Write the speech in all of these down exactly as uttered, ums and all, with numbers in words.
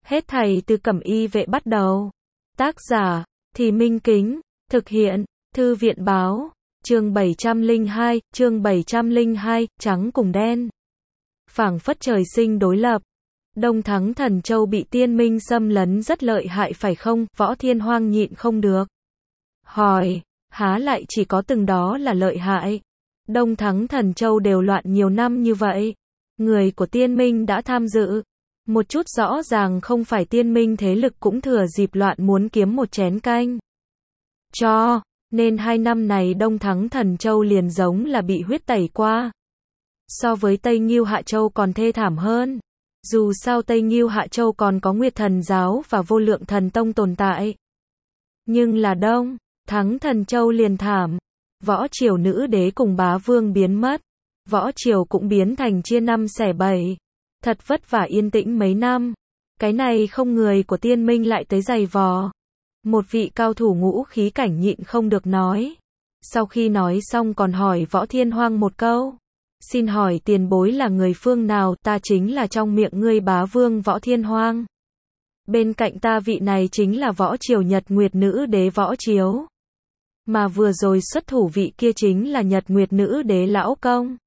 Hết thảy từ Cẩm Y Vệ bắt đầu. Tác giả, Thì Minh Kính, thực hiện, Thư viện báo, chương bảy trăm lẻ hai, chương bảy trăm lẻ hai, trắng cùng đen. Phảng phất trời sinh đối lập. Đông Thắng Thần Châu bị Tiên Minh xâm lấn rất lợi hại phải không? Võ Thiên Hoang nhịn không được. Hỏi, há lại chỉ có từng đó là lợi hại? Đông Thắng Thần Châu đều loạn nhiều năm như vậy. Người của Tiên Minh đã tham dự. Một chút rõ ràng không phải Tiên Minh thế lực cũng thừa dịp loạn muốn kiếm một chén canh. Cho, nên hai năm này Đông Thắng Thần Châu liền giống là bị huyết tẩy qua. So với Tây Ngưu Hạ Châu còn thê thảm hơn. Dù sao Tây Ngưu Hạ Châu còn có Nguyệt Thần Giáo và Vô Lượng Thần Tông tồn tại. Nhưng là Đông Thắng Thần Châu liền thảm. Võ triều nữ đế cùng bá vương biến mất. Võ triều cũng biến thành chia năm xẻ bảy. Thật vất vả yên tĩnh mấy năm. Cái này không người của Tiên Minh lại tới giày vò. Một vị cao thủ ngũ khí cảnh nhịn không được nói. Sau khi nói xong còn hỏi Võ Thiên Hoang một câu. Xin hỏi tiền bối là người phương nào? Ta chính là trong miệng ngươi bá vương Võ Thiên Hoang. Bên cạnh ta vị này chính là Võ triều Nhật Nguyệt nữ đế Võ Chiếu. Mà vừa rồi xuất thủ vị kia chính là Nhật Nguyệt nữ đế Lão Công.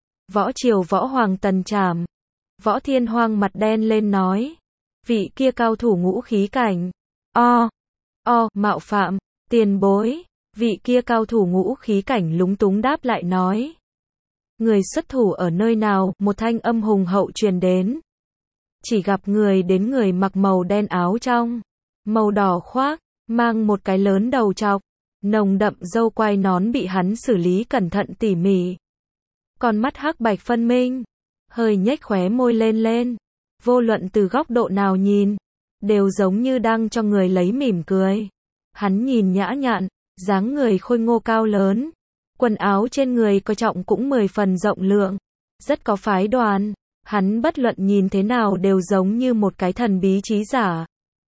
Võ triều Võ Hoàng Tần Trảm. Võ Thiên Hoang mặt đen lên nói. Vị kia cao thủ ngũ khí cảnh. O. O. Mạo phạm. Tiền bối. Vị kia cao thủ ngũ khí cảnh lúng túng đáp lại nói. Người xuất thủ ở nơi nào? Một thanh âm hùng hậu truyền đến. Chỉ gặp người đến người mặc màu đen áo trong. Màu đỏ khoác. Mang một cái lớn đầu trọc. Nồng đậm râu quai nón bị hắn xử lý cẩn thận tỉ mỉ. Con mắt hắc bạch phân minh. Hơi nhếch khóe môi lên lên. Vô luận từ góc độ nào nhìn. Đều giống như đang cho người lấy mỉm cười. Hắn nhìn nhã nhặn. Dáng người khôi ngô cao lớn. Quần áo trên người coi trọng cũng mười phần rộng lượng. Rất có phái đoàn. Hắn bất luận nhìn thế nào đều giống như một cái thần bí trí giả.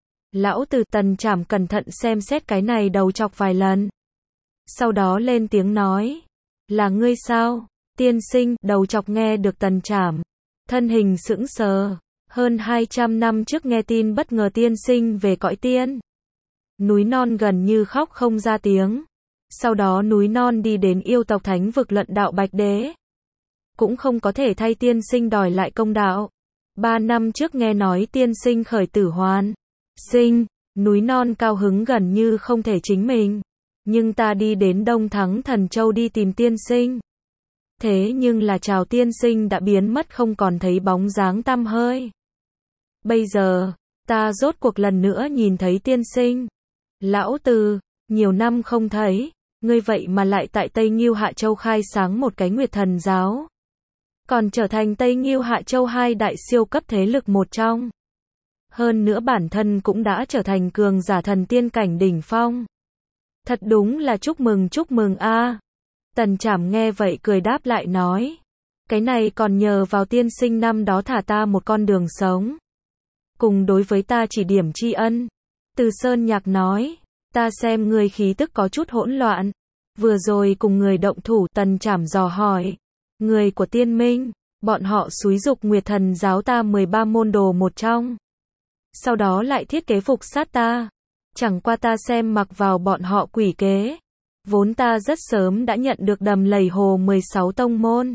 Lão Từ Tần Trảm cẩn thận xem xét cái này đầu chọc vài lần. Sau đó lên tiếng nói. Là ngươi sao? Tiên sinh, đầu chọc nghe được Tần Trảm. Thân hình sững sờ. Hơn hai trăm năm trước nghe tin bất ngờ tiên sinh về cõi tiên. Núi non gần như khóc không ra tiếng. Sau đó núi non đi đến yêu tộc thánh vực luận đạo Bạch Đế. Cũng không có thể thay tiên sinh đòi lại công đạo. Ba năm trước nghe nói tiên sinh khởi tử hoàn sinh, núi non cao hứng gần như không thể chính mình. Nhưng ta đi đến Đông Thắng Thần Châu đi tìm tiên sinh. Thế nhưng là chào tiên sinh đã biến mất không còn thấy bóng dáng tăm hơi. Bây giờ, ta rốt cuộc lần nữa nhìn thấy tiên sinh. Lão Từ, nhiều năm không thấy, ngươi vậy mà lại tại Tây Ngưu Hạ Châu khai sáng một cái Nguyệt Thần Giáo. Còn trở thành Tây Ngưu Hạ Châu hai đại siêu cấp thế lực một trong. Hơn nữa bản thân cũng đã trở thành cường giả thần tiên cảnh đỉnh phong. Thật đúng là chúc mừng chúc mừng a. À. Tần Trảm nghe vậy cười đáp lại nói. Cái này còn nhờ vào tiên sinh năm đó thả ta một con đường sống. Cùng đối với ta chỉ điểm tri ân. Từ Sơn Nhạc nói. Ta xem người khí tức có chút hỗn loạn. Vừa rồi cùng người động thủ. Tần Trảm dò hỏi. Người của Tiên Minh. Bọn họ xúi dục Nguyệt Thần Giáo ta mười ba môn đồ một trong. Sau đó lại thiết kế phục sát ta. Chẳng qua ta xem mặc vào bọn họ quỷ kế. Vốn ta rất sớm đã nhận được Đầm Lầy Hồ mười sáu tông môn.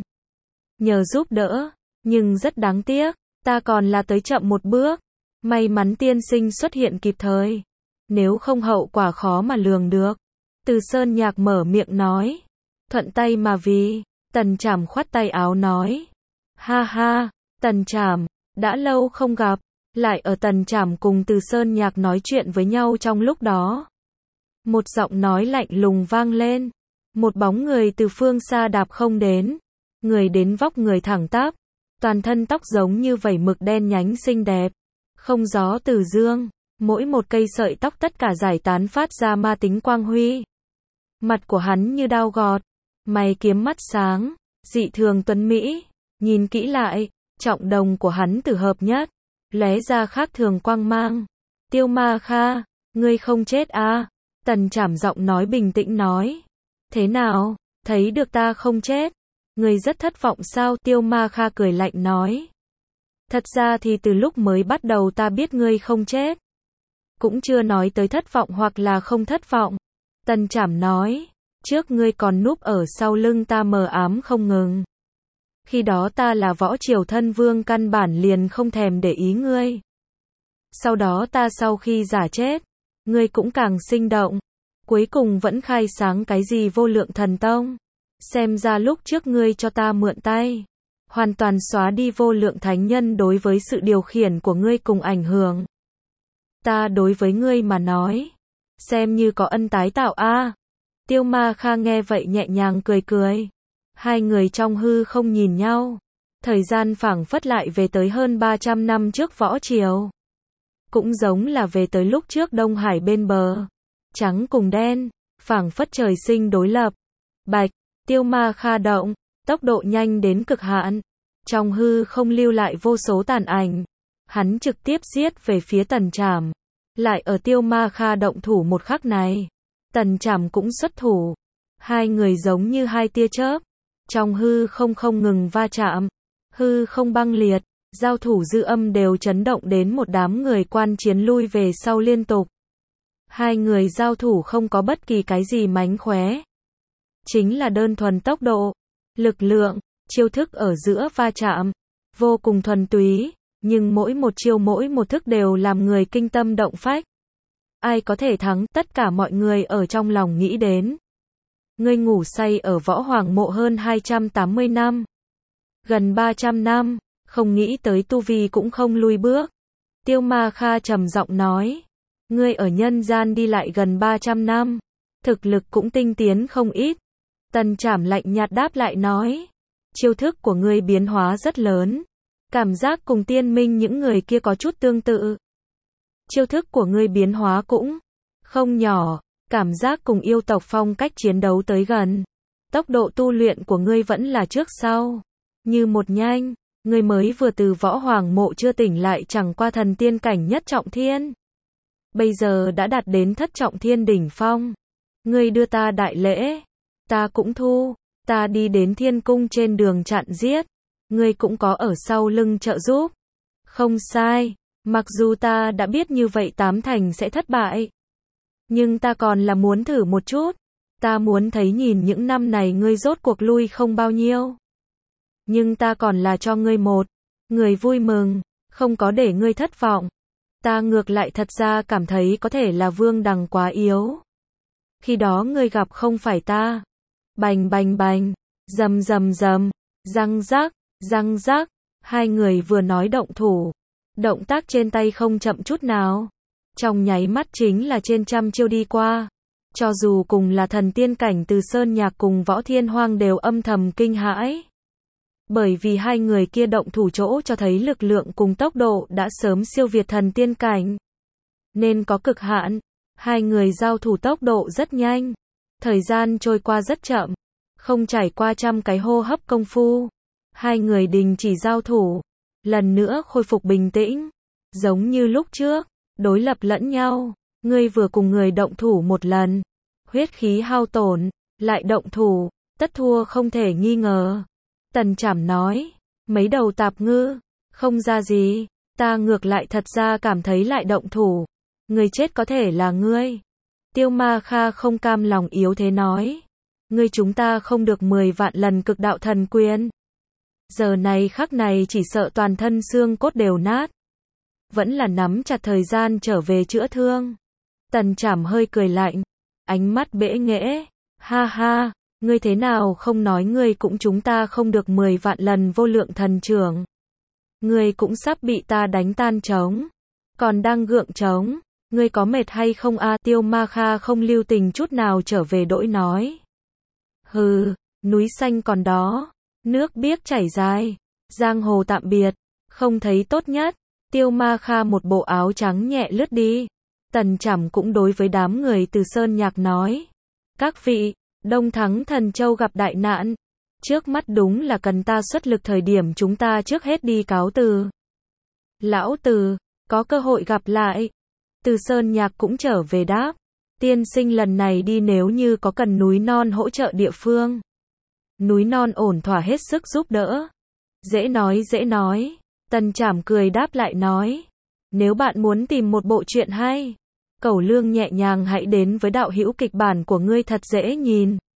Nhờ giúp đỡ. Nhưng rất đáng tiếc. Ta còn là tới chậm một bước. May mắn tiên sinh xuất hiện kịp thời. Nếu không hậu quả khó mà lường được. Từ Sơn Nhạc mở miệng nói. Thuận tay mà vì. Tần Trảm khoát tay áo nói. Ha ha. Tần Trảm. Đã lâu không gặp. Lại ở Tần Trảm cùng Từ Sơn Nhạc nói chuyện với nhau trong lúc đó. Một giọng nói lạnh lùng vang lên. Một bóng người từ phương xa đạp không đến. Người đến vóc người thẳng tắp. Toàn thân tóc giống như vảy mực đen nhánh xinh đẹp. Không gió từ dương. Mỗi một cây sợi tóc tất cả giải tán phát ra ma tính quang huy. Mặt của hắn như đao gọt. Mày kiếm mắt sáng. Dị thường tuấn mỹ. Nhìn kỹ lại. Trọng đồng của hắn tử hợp nhất. Lóe ra khác thường quang mang. Tiêu Ma Kha. Ngươi không chết à? Tần Trảm giọng nói bình tĩnh nói. Thế nào? Thấy được ta không chết? Ngươi rất thất vọng sao? Tiêu Ma Kha cười lạnh nói. Thật ra thì từ lúc mới bắt đầu ta biết ngươi không chết. Cũng chưa nói tới thất vọng hoặc là không thất vọng. Tần Trảm nói, trước ngươi còn núp ở sau lưng ta mờ ám không ngừng. Khi đó ta là Võ Triều thân vương căn bản liền không thèm để ý ngươi. Sau đó ta sau khi giả chết, ngươi cũng càng sinh động. Cuối cùng vẫn khai sáng cái gì vô lượng thần tông. Xem ra lúc trước ngươi cho ta mượn tay. Hoàn toàn xóa đi vô lượng thánh nhân đối với sự điều khiển của ngươi cùng ảnh hưởng. Ta đối với ngươi mà nói. Xem như có ân tái tạo a. À. Tiêu Ma Kha nghe vậy nhẹ nhàng cười cười. Hai người trong hư không nhìn nhau. Thời gian phảng phất lại về tới hơn ba trăm năm trước Võ Triều. Cũng giống là về tới lúc trước Đông Hải bên bờ. Trắng cùng đen, phảng phất trời sinh đối lập. Bạch, Tiêu Ma Kha động, tốc độ nhanh đến cực hạn. Trong hư không lưu lại vô số tàn ảnh. Hắn trực tiếp giết về phía Tần Trảm. Lại ở Tiêu Ma Kha động thủ một khắc này. Tần Trảm cũng xuất thủ. Hai người giống như hai tia chớp. Trong hư không không ngừng va chạm. Hư không băng liệt. Giao thủ dư âm đều chấn động đến một đám người quan chiến lui về sau liên tục. Hai người giao thủ không có bất kỳ cái gì mánh khóe. Chính là đơn thuần tốc độ, lực lượng, chiêu thức ở giữa va chạm. Vô cùng thuần túy, nhưng mỗi một chiêu mỗi một thức đều làm người kinh tâm động phách. Ai có thể thắng, tất cả mọi người ở trong lòng nghĩ đến. Ngươi ngủ say ở Võ Hoàng mộ hơn hai trăm tám mươi năm. Gần ba trăm năm, không nghĩ tới tu vi cũng không lui bước. Tiêu Ma Kha trầm giọng nói. Ngươi ở nhân gian đi lại gần ba trăm năm. Thực lực cũng tinh tiến không ít. Tần Trảm lạnh nhạt đáp lại nói. Chiêu thức của ngươi biến hóa rất lớn. Cảm giác cùng tiên minh những người kia có chút tương tự. Chiêu thức của ngươi biến hóa cũng không nhỏ. Cảm giác cùng yêu tộc phong cách chiến đấu tới gần. Tốc độ tu luyện của ngươi vẫn là trước sau. Như một nhanh. Ngươi mới vừa từ Võ Hoàng mộ chưa tỉnh lại chẳng qua thần tiên cảnh nhất trọng thiên. Bây giờ đã đạt đến thất trọng thiên đỉnh phong. Ngươi đưa ta đại lễ. Ta cũng thu. Ta đi đến thiên cung trên đường chặn giết. Ngươi cũng có ở sau lưng trợ giúp. Không sai. Mặc dù ta đã biết như vậy tám thành sẽ thất bại. Nhưng ta còn là muốn thử một chút. Ta muốn thấy nhìn những năm này ngươi rốt cuộc lui không bao nhiêu. Nhưng ta còn là cho ngươi một người vui mừng. Không có để ngươi thất vọng. Ta ngược lại thật ra cảm thấy có thể là Vương Đằng quá yếu. Khi đó ngươi gặp không phải ta. Bành bành bành. Rầm rầm rầm. Răng rắc. Răng rắc. Hai người vừa nói động thủ. Động tác trên tay không chậm chút nào. Trong nháy mắt chính là trên trăm chiêu đi qua. Cho dù cùng là thần tiên cảnh Từ Sơn Nhạc cùng Võ Thiên Hoang đều âm thầm kinh hãi. Bởi vì hai người kia động thủ chỗ cho thấy lực lượng cùng tốc độ đã sớm siêu việt thần tiên cảnh. Nên có cực hạn. Hai người giao thủ tốc độ rất nhanh. Thời gian trôi qua rất chậm. Không trải qua trăm cái hô hấp công phu. Hai người đình chỉ giao thủ. Lần nữa khôi phục bình tĩnh. Giống như lúc trước. Đối lập lẫn nhau. Ngươi vừa cùng người động thủ một lần. Huyết khí hao tổn. Lại động thủ. Tất thua không thể nghi ngờ. Tần Trảm nói. Mấy đầu tạp ngư. Không ra gì. Ta ngược lại thật ra cảm thấy lại động thủ. Người chết có thể là ngươi. Tiêu Ma Kha không cam lòng yếu thế nói. Ngươi chúng ta không được mười vạn lần cực đạo thần quyền. Giờ này khắc này chỉ sợ toàn thân xương cốt đều nát. Vẫn là nắm chặt thời gian trở về chữa thương. Tần Trảm hơi cười lạnh. Ánh mắt bẽ nghễ. Ha ha. Ngươi thế nào không nói ngươi cũng chúng ta không được mười vạn lần vô lượng thần trưởng. Ngươi cũng sắp bị ta đánh tan trống. Còn đang gượng trống. Ngươi có mệt hay không a? À, Tiêu Ma Kha không lưu tình chút nào trở về đỗi nói. Hừ, núi xanh còn đó. Nước biếc chảy dài. Giang hồ tạm biệt. Không thấy tốt nhất. Tiêu Ma Kha một bộ áo trắng nhẹ lướt đi. Tần Trảm cũng đối với đám người Từ Sơn Nhạc nói. Các vị, Đông Thắng Thần Châu gặp đại nạn. Trước mắt đúng là cần ta xuất lực thời điểm chúng ta trước hết đi cáo từ. Lão Từ, có cơ hội gặp lại. Từ Sơn Nhạc cũng trở về đáp. Tiên sinh lần này đi nếu như có cần núi non hỗ trợ địa phương. Núi non ổn thỏa hết sức giúp đỡ. Dễ nói dễ nói. Tần Trảm cười đáp lại nói. Nếu bạn muốn tìm một bộ truyện hay, Cẩu Lương nhẹ nhàng hãy đến với đạo hữu kịch bản của ngươi thật dễ nhìn.